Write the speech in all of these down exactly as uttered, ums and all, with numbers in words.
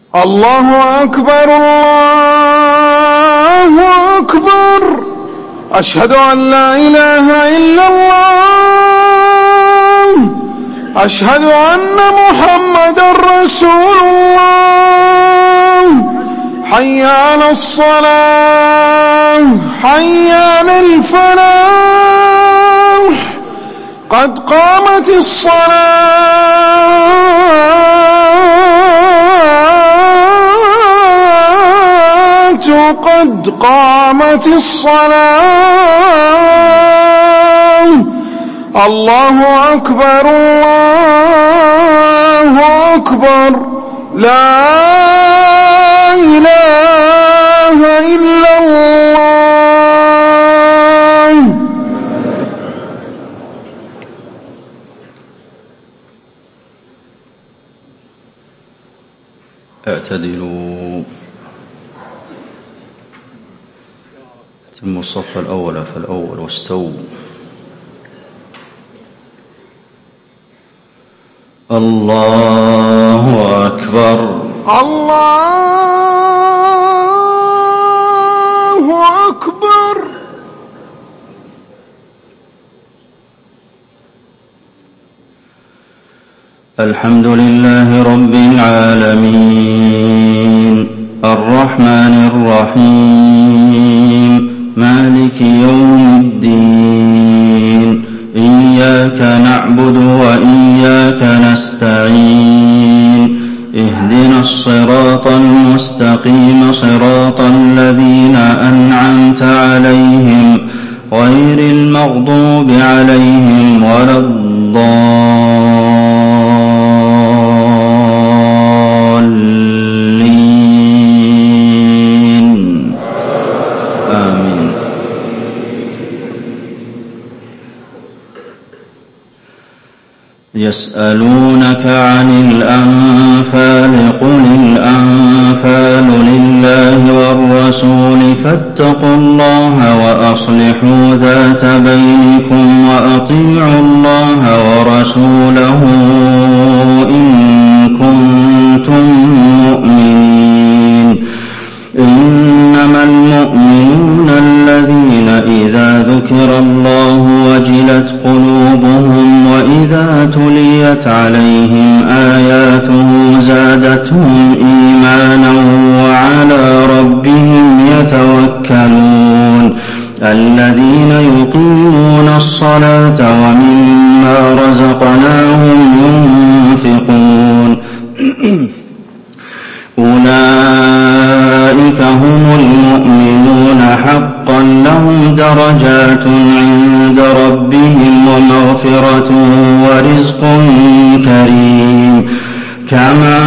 الله أكبر الله أكبر. أشهد أن لا إله إلا الله. أشهد أن محمدا رسول الله. حي على الصلاة حي على الفلاح. قد قامت الصلاة قد قامت الصلاة. الله أكبر الله أكبر. لا إله إلا الله. اعتدلوا. تم الصف الأول فالأول واستووا. الله أكبر الله أكبر. الحمد لله رب العالمين الرحمن الرحيم مالك يوم الدين. إياك نعبد وإياك نستعين. اهدنا الصراط المستقيم صراط الذين أنعمت عليهم غير المغضوب عليهم ولا الضالين. آمين. يسألونك عن الأنفال قل الأنفال لله والرسول فاتقوا الله وأصلحوا ذات بينكم وأطيعوا الله ورسوله إن كنتم مؤمنين. إنما المؤمنون الذين إذا ذكر الله وجلت قلوبهم وإذا تليت عليهم آياته زادتهم إيمانا وعلى ربهم يتوكلون. الذين يقيمون الصلاة ومما رزقناهم ينفقون. أولئك هم المؤمنون حقا لهم درجات عند ربهم ومغفرة ورزق كريم. كما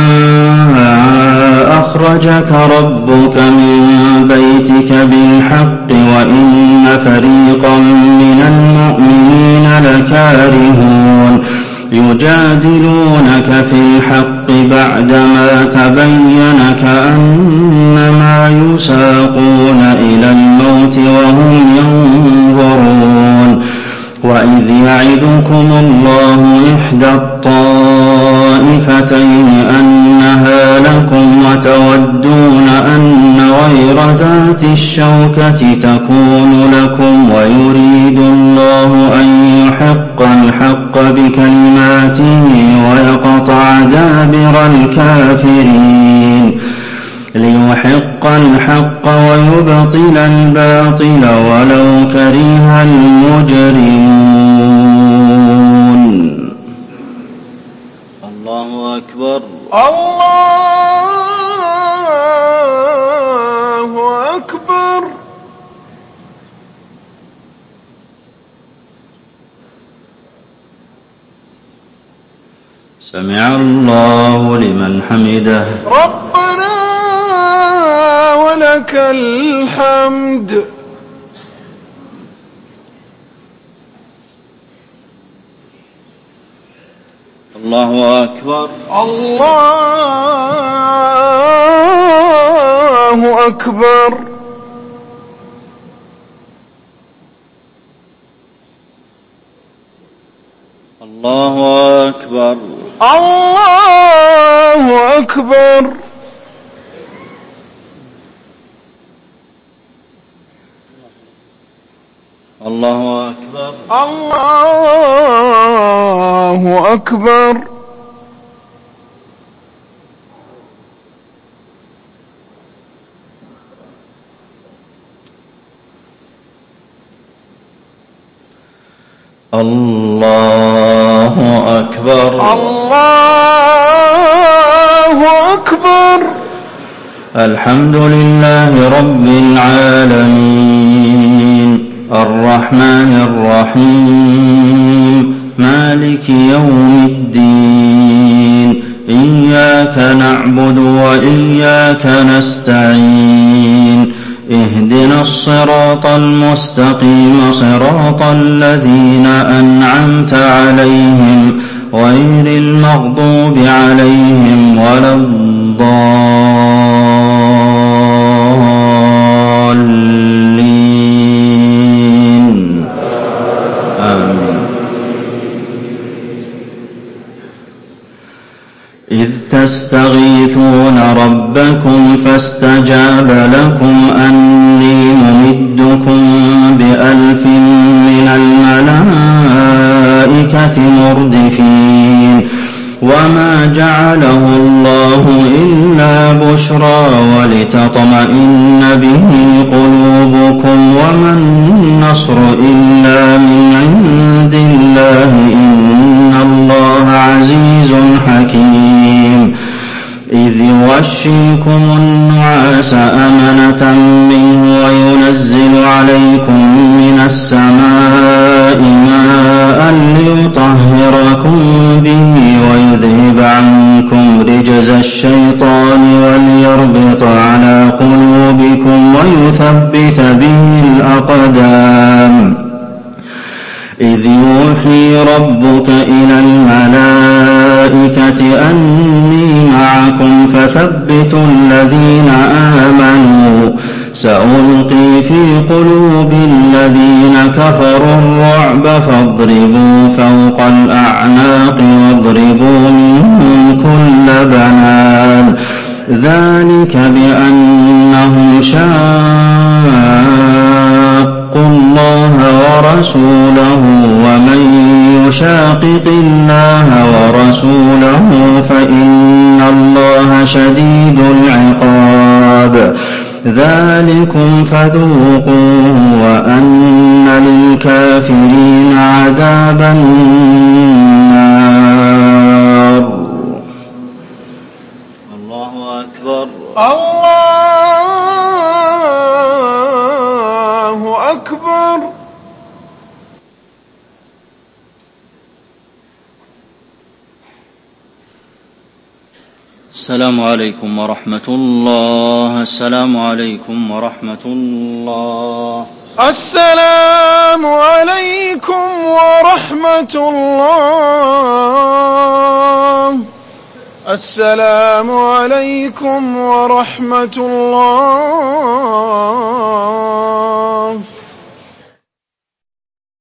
أخرجك ربك من بيتك بالحق وإن فريقا من المؤمنين لكارهون. يجادلونك في الحق بعدما تبين كأنما يساقون إلى الموت وهم ينظرون. وإذ يعدكم الله إحدى الطائفتين أنها لكم وتودون أن غير ذات الشوكة تكون لكم ويريد الله أن يحق الحق بكلماته ويقطع دابر الكافرين. ليحق الحق ويبطل الباطل ولو كره المجرمون. الله أكبر الله أكبر. سمع الله لمن حمده. ربنا ولك الحمد. الله أكبر الله أكبر. الله أكبر الله أكبر. الله أكبر. الله أكبر. الله أكبر. الله أكبر. الحمد لله رب العالمين الرحمن الرحيم مالك يوم الدين إياك نعبد وإياك نستعين اهدنا الصراط المستقيم صراط الذين أنعمت عليهم غير المغضوب عليهم ولا الضالين آمين. إذ تستغيثون ربكم فاستجاب لكم أني ممدكم بألف من الملائكة مردفين وما جعله الله إلا بشرى ولتطمئن به قلوبكم وما النصر إلا من عند الله إن الله عزيز حكيم. إذ يغشيكم النعاس أمنة منه وينزل عليكم من السماء ماء ليطهركم به ويذهب عنكم رجز الشيطان وليربط على قلوبكم ويثبت به الأقدام. إذ يوحي ربك إلى الملائكة أني معكم فثبتوا الذين آمنوا سألقي في قلوب الذين كفروا الرعب فاضربوا فوق الأعناق واضربوا منهم كل بنان ذلك بأنهم شاقوا الله ورسوله ومن يشاقق الله ورسوله فإن الله شديد العقاب. ذلكم فذوقوه وأن للكافرين عذاب النار. الله أكبر. الله أكبر. السلام عليكم ورحمة الله. السلام عليكم ورحمة الله. السلام عليكم ورحمة الله. السلام عليكم ورحمة الله.